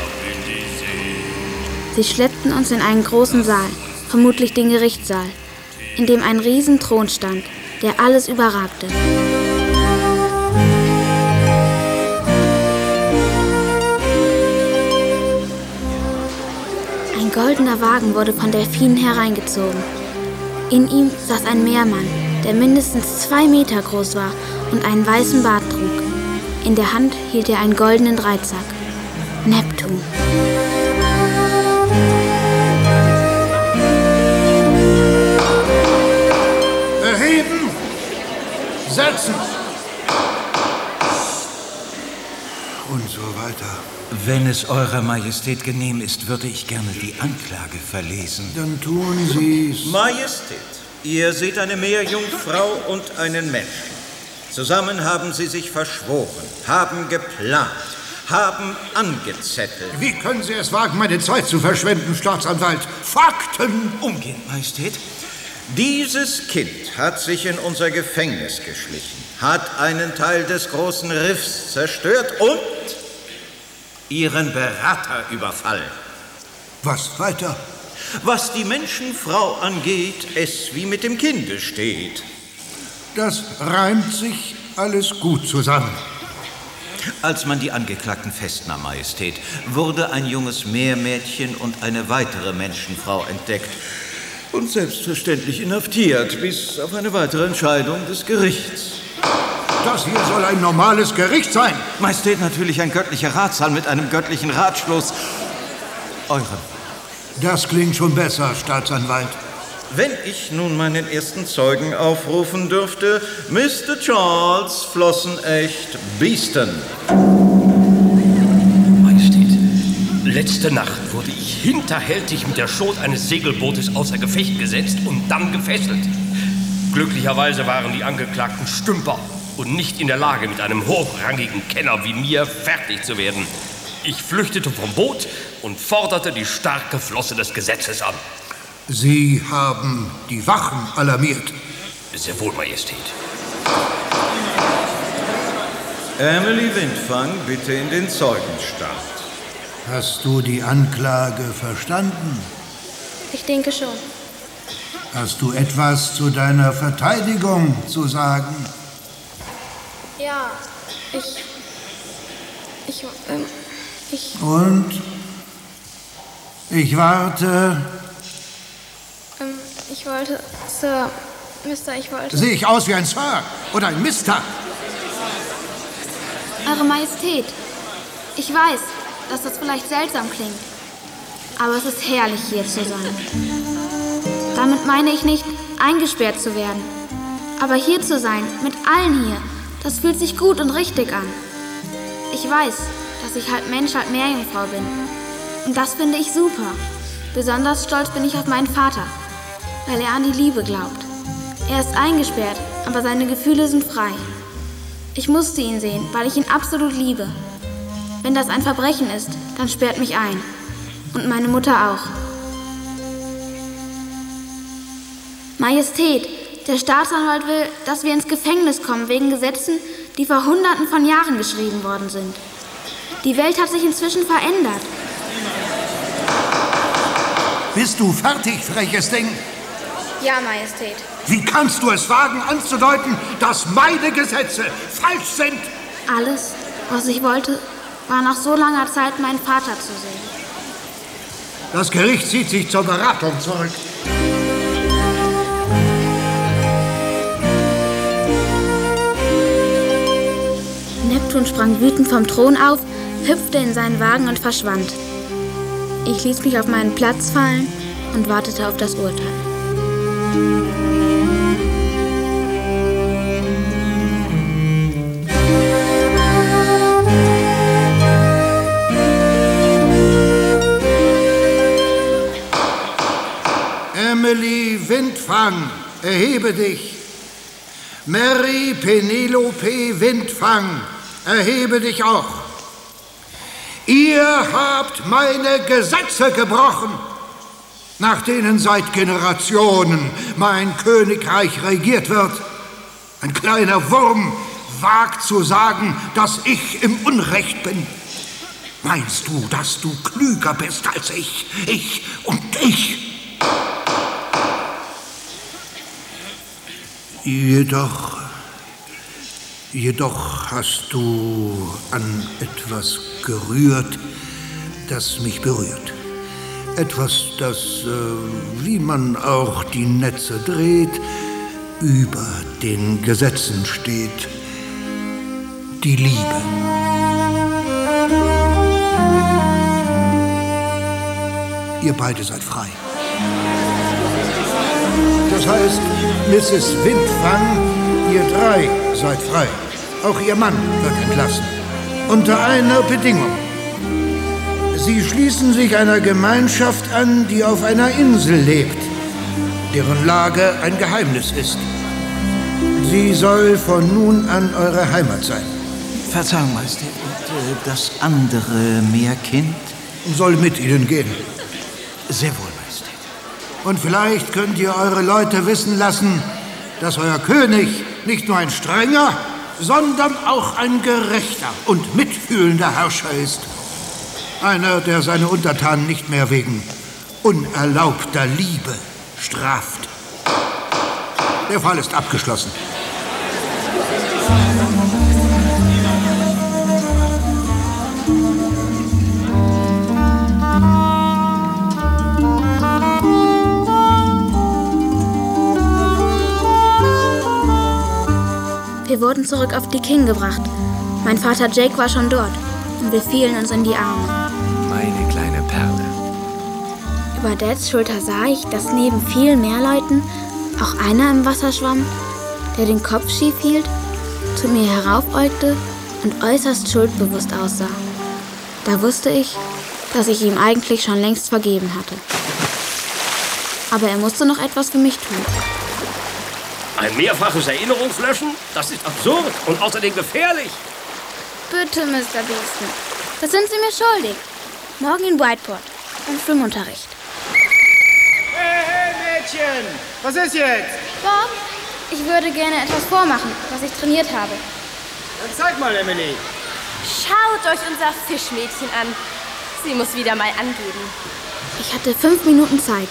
Sie schleppten uns in einen großen Saal, vermutlich den Gerichtssaal, in dem ein Riesenthron stand, der alles überragte. Ein goldener Wagen wurde von Delfinen hereingezogen. In ihm saß ein Meermann, der mindestens 2 Meter groß war und einen weißen Bart trug. In der Hand hielt er einen goldenen Dreizack. Neptun. Erheben! Setzen! Und so weiter. Wenn es Eurer Majestät genehm ist, würde ich gerne die Anklage verlesen. Dann tun Sie's. Majestät, ihr seht eine Meerjungfrau und einen Menschen. Zusammen haben sie sich verschworen, haben geplant, haben angezettelt. Wie können Sie es wagen, meine Zeit zu verschwenden, Staatsanwalt? Fakten! Umgehen, Majestät. Dieses Kind hat sich in unser Gefängnis geschlichen, hat einen Teil des großen Riffs zerstört und Ihren Berater überfallen. Was weiter? Was die Menschenfrau angeht, es wie mit dem Kinde steht. Das reimt sich alles gut zusammen. Als man die Angeklagten festnahm, Majestät, wurde ein junges Meermädchen und eine weitere Menschenfrau entdeckt und selbstverständlich inhaftiert, bis auf eine weitere Entscheidung des Gerichts. Das hier soll ein normales Gericht sein. Majestät, natürlich ein göttlicher Ratssaal mit einem göttlichen Ratschluss. Eurem. Das klingt schon besser, Staatsanwalt. Wenn ich nun meinen ersten Zeugen aufrufen dürfte, Mr. Charles Flossenecht Beeston. Majestät, letzte Nacht wurde ich hinterhältig mit der Schot eines Segelbootes außer Gefecht gesetzt und dann gefesselt. Glücklicherweise waren die Angeklagten Stümper und nicht in der Lage, mit einem hochrangigen Kenner wie mir fertig zu werden. Ich flüchtete vom Boot und forderte die starke Flosse des Gesetzes an. Sie haben die Wachen alarmiert. Sehr wohl, Majestät. Emily Windfang, bitte in den Zeugenstand. Hast du die Anklage verstanden? Ich denke schon. Hast du etwas zu deiner Verteidigung zu sagen? Ja, Und? Ich warte. Ich wollte, Sir, Mister, ich wollte... Sehe ich aus wie ein Sir oder ein Mister? Eure Majestät, ich weiß, dass das vielleicht seltsam klingt, aber es ist herrlich, hier zu sein. Damit meine ich nicht, eingesperrt zu werden, aber hier zu sein, mit allen hier, das fühlt sich gut und richtig an. Ich weiß, dass ich halb Mensch, halb Meerjungfrau bin. Und das finde ich super. Besonders stolz bin ich auf meinen Vater, weil er an die Liebe glaubt. Er ist eingesperrt, aber seine Gefühle sind frei. Ich musste ihn sehen, weil ich ihn absolut liebe. Wenn das ein Verbrechen ist, dann sperrt mich ein. Und meine Mutter auch. Majestät, der Staatsanwalt will, dass wir ins Gefängnis kommen wegen Gesetzen, die vor Hunderten von Jahren geschrieben worden sind. Die Welt hat sich inzwischen verändert. Bist du fertig, freches Ding? Ja, Majestät. Wie kannst du es wagen, anzudeuten, dass meine Gesetze falsch sind? Alles, was ich wollte, war nach so langer Zeit meinen Vater zu sehen. Das Gericht zieht sich zur Beratung zurück. Neptun sprang wütend vom Thron auf, hüpfte in seinen Wagen und verschwand. Ich ließ mich auf meinen Platz fallen und wartete auf das Urteil. Emily Windfang, erhebe dich. Mary Penelope Windfang, erhebe dich auch. Ihr habt meine Gesetze gebrochen, nach denen seit Generationen mein Königreich regiert wird. Ein kleiner Wurm wagt zu sagen, dass ich im Unrecht bin. Meinst du, dass du klüger bist als ich? Ich und ich. Jedoch hast du an etwas gerührt, das mich berührt. Etwas, das, wie man auch die Netze dreht, über den Gesetzen steht. Die Liebe. Ihr beide seid frei. Das heißt, Mrs. Windfang, ihr drei seid frei. Auch ihr Mann wird entlassen. Unter einer Bedingung. Sie schließen sich einer Gemeinschaft an, die auf einer Insel lebt, deren Lage ein Geheimnis ist. Sie soll von nun an eure Heimat sein. Verzeihung, Majestät. Und das andere Meerkind? Soll mit Ihnen gehen. Sehr wohl, Majestät. Und vielleicht könnt ihr eure Leute wissen lassen, dass euer König nicht nur ein strenger, sondern auch ein gerechter und mitfühlender Herrscher ist. Einer, der seine Untertanen nicht mehr wegen unerlaubter Liebe straft. Der Fall ist abgeschlossen. Wir wurden zurück auf die King gebracht. Mein Vater Jake war schon dort und wir fielen uns in die Arme. Meine kleine Perle. Über Dads Schulter sah ich, dass neben vielen mehr Leuten auch einer im Wasser schwamm, der den Kopf schief hielt, zu mir heraufäugte und äußerst schuldbewusst aussah. Da wusste ich, dass ich ihm eigentlich schon längst vergeben hatte. Aber er musste noch etwas für mich tun. Ein mehrfaches Erinnerungslöschen? Das ist absurd und außerdem gefährlich. Bitte, Mr. Beeston. Das sind Sie mir schuldig. Morgen in Whiteport, im Schwimmunterricht. Hey, Mädchen! Was ist jetzt? Bob, ich würde gerne etwas vormachen, was ich trainiert habe. Dann zeig mal, Emily. Schaut euch unser Fischmädchen an. Sie muss wieder mal angeben. Ich hatte 5 Minuten Zeit.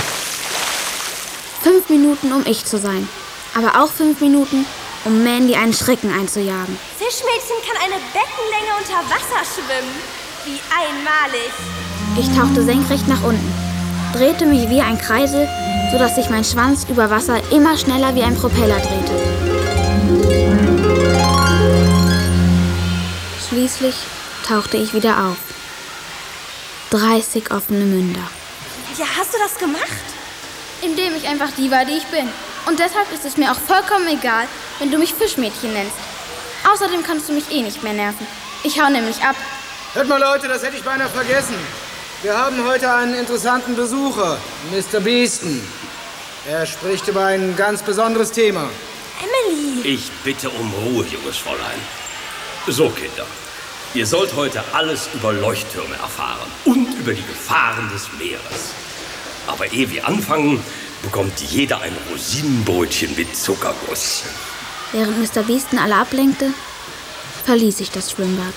5 Minuten, um ich zu sein. Aber auch 5 Minuten, um Mandy einen Schrecken einzujagen. Fischmädchen kann eine Beckenlänge unter Wasser schwimmen. Wie einmalig. Ich tauchte senkrecht nach unten, drehte mich wie ein Kreisel, sodass sich mein Schwanz über Wasser immer schneller wie ein Propeller drehte. Schließlich tauchte ich wieder auf. 30 offene Münder. Ja, hast du das gemacht? Indem ich einfach die war, die ich bin. Und deshalb ist es mir auch vollkommen egal, wenn du mich Fischmädchen nennst. Außerdem kannst du mich eh nicht mehr nerven. Ich hau nämlich ab. Hört mal, Leute, das hätte ich beinahe vergessen. Wir haben heute einen interessanten Besucher, Mr. Beeston. Er spricht über ein ganz besonderes Thema. Emily! Ich bitte um Ruhe, junges Fräulein. So, Kinder. Ihr sollt heute alles über Leuchttürme erfahren und über die Gefahren des Meeres. Aber ehe wir anfangen, bekommt jeder ein Rosinenbrötchen mit Zuckerguss. Während Mr. Beeston alle ablenkte, verließ ich das Schwimmbad.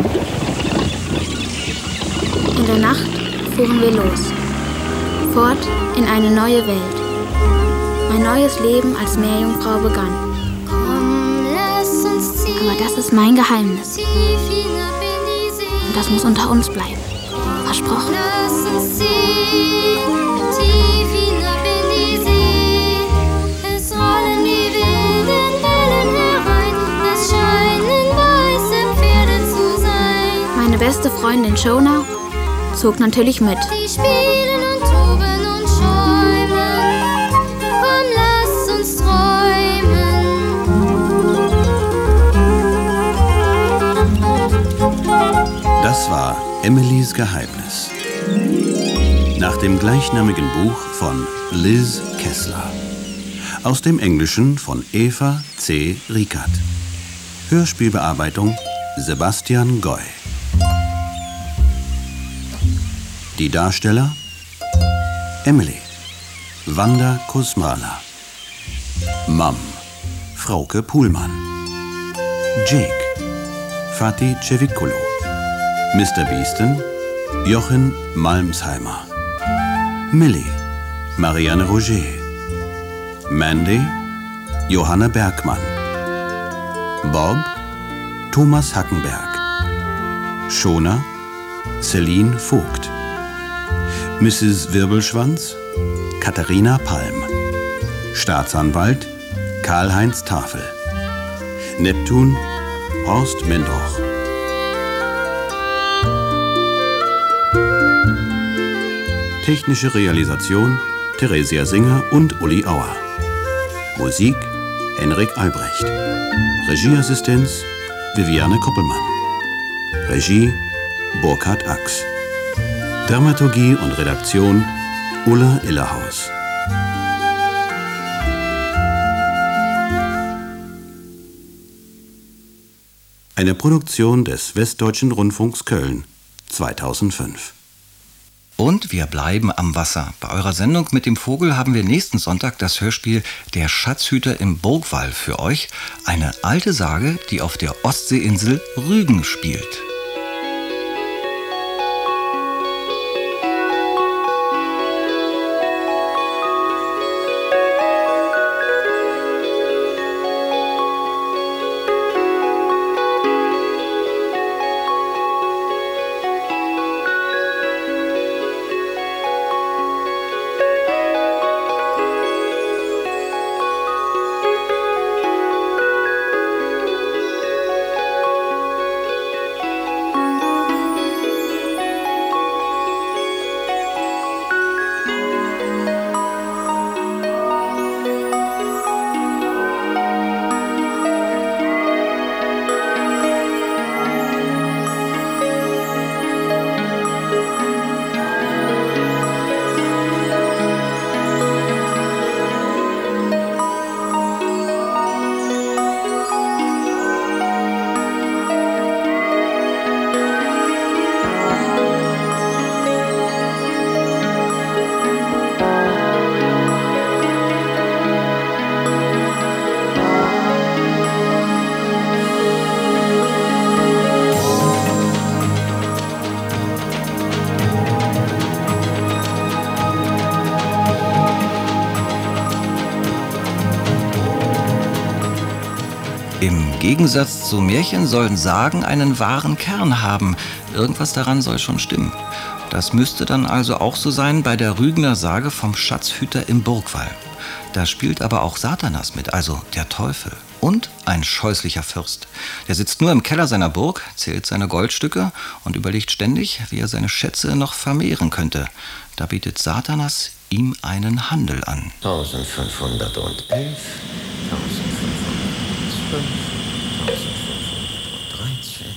In der Nacht fuhren wir los. Fort in eine neue Welt. Mein neues Leben als Meerjungfrau begann. Aber das ist mein Geheimnis. Und das muss unter uns bleiben. Versprochen. Es rollen die wilden Wellen herein. Es scheinen weiße Pferde zu sein. Meine beste Freundin Shona zog natürlich mit. Die spielen und toben und schäumen. Komm, lass uns träumen. Das war Emilys Geheimnis. Nach dem gleichnamigen Buch von Liz Kessler. Aus dem Englischen von Eva C. Riekert. Hörspielbearbeitung Sebastian Goy. Die Darsteller: Emily, Wanda Kusmala, Mom, Frauke Puhlmann, Jake, Fatih Cevikulu, Mr. Beeston, Jochen Malmsheimer, Millie, Marianne Roger, Mandy, Johanna Bergmann, Bob, Thomas Hackenberg, Shona, Celine Vogt, Mrs. Wirbelschwanz, Katharina Palm, Staatsanwalt, Karl-Heinz Tafel, Neptun, Horst Mendroch. Technische Realisation Theresia Singer und Uli Auer. Musik Henrik Albrecht. Regieassistenz Viviane Koppelmann. Regie Burkhard Ax. Dramaturgie und Redaktion Ulla Illerhaus. Eine Produktion des Westdeutschen Rundfunks Köln 2005. Und wir bleiben am Wasser. Bei eurer Sendung mit dem Vogel haben wir nächsten Sonntag das Hörspiel Der Schatzhüter im Burgwall für euch. Eine alte Sage, die auf der Ostseeinsel Rügen spielt. Gegensatz zu Märchen sollen Sagen einen wahren Kern haben. Irgendwas daran soll schon stimmen. Das müsste dann also auch so sein bei der Rügener Sage vom Schatzhüter im Burgwall. Da spielt aber auch Satanas mit, also der Teufel. Und ein scheußlicher Fürst. Der sitzt nur im Keller seiner Burg, zählt seine Goldstücke und überlegt ständig, wie er seine Schätze noch vermehren könnte. Da bietet Satanas ihm einen Handel an. 1511, 1512, 1513.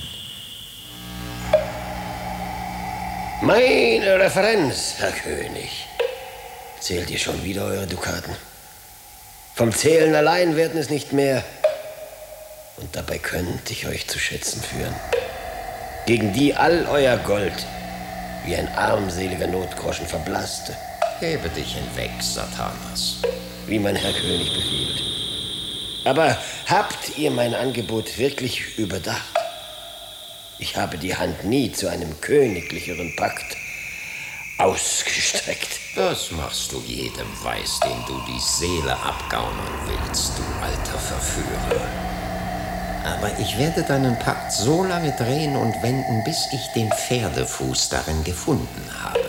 Meine Referenz, Herr König. Zählt ihr schon wieder eure Dukaten? Vom Zählen allein werden es nicht mehr. Und dabei könnte ich euch zu Schätzen führen, gegen die all euer Gold wie ein armseliger Notgroschen verblasste. Hebe dich hinweg, Satanas, wie mein Herr König befiehlt. Aber habt ihr mein Angebot wirklich überdacht? Ich habe die Hand nie zu einem königlicheren Pakt ausgestreckt. Das machst du jedem Weiß, dem du die Seele abgaunern willst, du alter Verführer. Aber ich werde deinen Pakt so lange drehen und wenden, bis ich den Pferdefuß darin gefunden habe.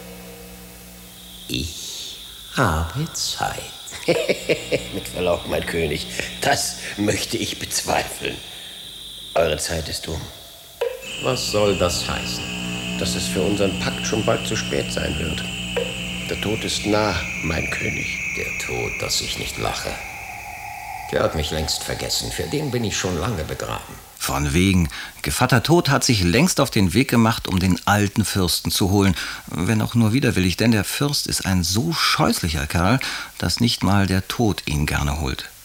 Ich habe Zeit. Mit Verlaub, mein König, das möchte ich bezweifeln. Eure Zeit ist um. Was soll das heißen? Dass es für unseren Pakt schon bald zu spät sein wird. Der Tod ist nah, mein König. Der Tod, dass ich nicht lache. Der hat mich längst vergessen. Für den bin ich schon lange begraben. Von wegen. Gevatter Tod hat sich längst auf den Weg gemacht, um den alten Fürsten zu holen. Wenn auch nur widerwillig, denn der Fürst ist ein so scheußlicher Kerl, dass nicht mal der Tod ihn gerne holt.